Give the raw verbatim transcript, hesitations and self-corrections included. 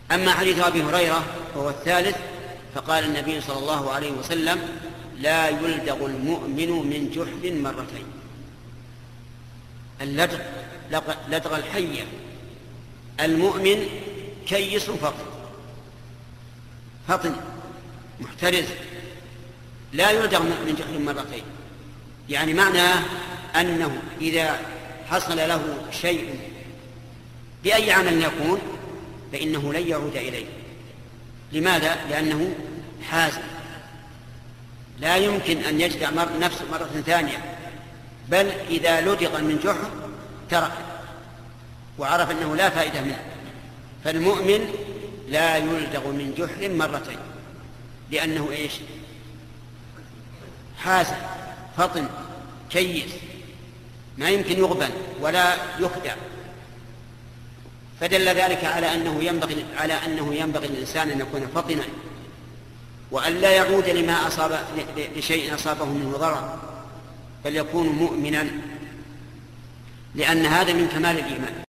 أما حديث أبي هريرة وهو الثالث فقال النبي صلى الله عليه وسلم: لا يلدغ المؤمن من جحر مرتين. اللدغ لدغ الحية. المؤمن كيس فطن فطن محترز، لا يلدغ من جحر مرتين، يعني معناه أنه إذا حصل له شيء بأي عمل يكون فإنه لن يعود إليه. لماذا؟ لأنه حازم، لا يمكن أن يجدع نفسه مرة ثانية، بل إذا لدغ من جحر ترك وعرف أنه لا فائدة منه. فالمؤمن لا يلدغ من جحر مرتين، لأنه إيش؟ حازم فطن كيس، ما يمكن يغبن ولا يخدع. فدل ذلك على أنه ينبغي على أنه ينبغي للإنسان أن يكون فطنا، وأن لا يعود لما أصاب لشيء أصابه منه ضرر، بل يكون مؤمنا، لأن هذا من كمال الإيمان.